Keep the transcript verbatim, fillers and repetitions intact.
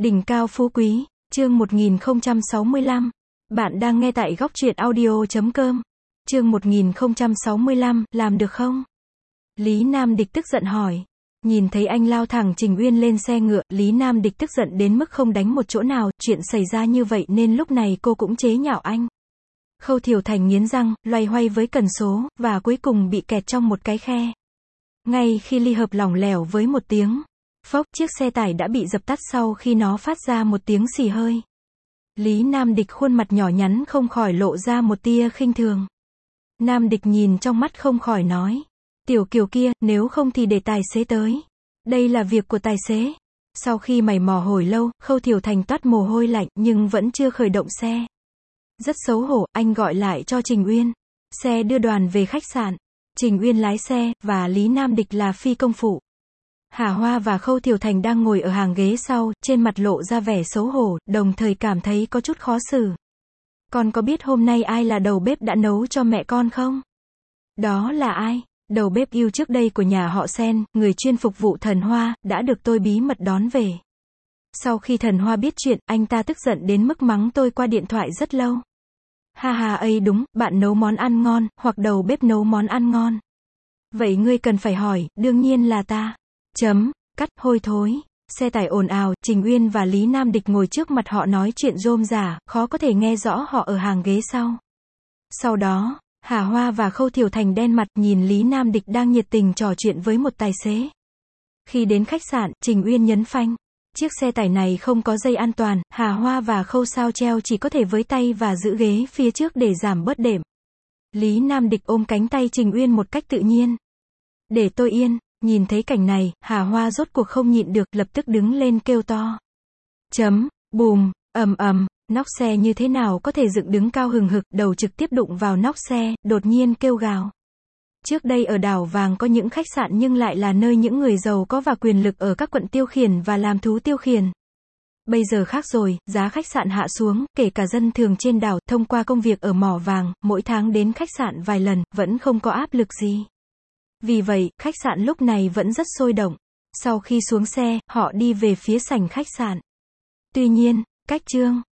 Đỉnh cao phú quý, chương một nghìn không trăm sáu mươi lăm. Bạn đang nghe tại góc truyện audio chấm com. Chương một nghìn không trăm sáu mươi lăm, làm được không? Lý Nam Địch tức giận hỏi. Nhìn thấy anh lao thẳng Trình Uyên lên xe ngựa, Lý Nam Địch tức giận đến mức không đánh một chỗ nào, chuyện xảy ra như vậy nên lúc này cô cũng chế nhạo anh. Khâu Thiều Thành nghiến răng, loay hoay với cần số, và cuối cùng bị kẹt trong một cái khe. Ngay khi ly hợp lỏng lẻo với một tiếng phốc, chiếc xe tải đã bị dập tắt sau khi nó phát ra một tiếng xì hơi. Lý Nam Địch khuôn mặt nhỏ nhắn không khỏi lộ ra một tia khinh thường. Nam Địch nhìn trong mắt không khỏi nói. Tiểu Kiều kia, nếu không thì để tài xế tới. Đây là việc của tài xế. Sau khi mày mò hồi lâu, Khâu Thiều Thành toát mồ hôi lạnh, nhưng vẫn chưa khởi động xe. Rất xấu hổ, anh gọi lại cho Trình Uyên. Xe đưa đoàn về khách sạn. Trình Uyên lái xe, và Lý Nam Địch là phi công phụ. Hà Hoa và Khâu Thiều Thành đang ngồi ở hàng ghế sau, trên mặt lộ ra vẻ xấu hổ, đồng thời cảm thấy có chút khó xử. Con có biết hôm nay ai là đầu bếp đã nấu cho mẹ con không? Đó là ai? Đầu bếp yêu trước đây của nhà họ Sen, người chuyên phục vụ Thần Hoa, đã được tôi bí mật đón về. Sau khi Thần Hoa biết chuyện, anh ta tức giận đến mức mắng tôi qua điện thoại rất lâu. Ha ha ấy đúng, bạn nấu món ăn ngon, hoặc đầu bếp nấu món ăn ngon. Vậy ngươi cần phải hỏi, đương nhiên là ta. Chấm, cắt, hôi thối. Xe tải ồn ào, Trình Uyên và Lý Nam Địch ngồi trước mặt họ nói chuyện rôm rả, khó có thể nghe rõ họ ở hàng ghế sau. Sau đó, Hà Hoa và Khâu Thiều Thành đen mặt nhìn Lý Nam Địch đang nhiệt tình trò chuyện với một tài xế. Khi đến khách sạn, Trình Uyên nhấn phanh. Chiếc xe tải này không có dây an toàn, Hà Hoa và Khâu Sao treo chỉ có thể với tay và giữ ghế phía trước để giảm bớt đệm. Lý Nam Địch ôm cánh tay Trình Uyên một cách tự nhiên. Để tôi yên. Nhìn thấy cảnh này, Hà Hoa rốt cuộc không nhịn được, lập tức đứng lên kêu to. Chấm, bùm, ầm ầm, nóc xe như thế nào có thể dựng đứng cao hừng hực, đầu trực tiếp đụng vào nóc xe, đột nhiên kêu gào. Trước đây ở đảo vàng có những khách sạn nhưng lại là nơi những người giàu có và quyền lực ở các quận tiêu khiển và làm thú tiêu khiển. Bây giờ khác rồi, giá khách sạn hạ xuống, kể cả dân thường trên đảo, thông qua công việc ở mỏ vàng, mỗi tháng đến khách sạn vài lần, vẫn không có áp lực gì. Vì vậy, khách sạn lúc này vẫn rất sôi động. Sau khi xuống xe, họ đi về phía sảnh khách sạn. Tuy nhiên, cách chương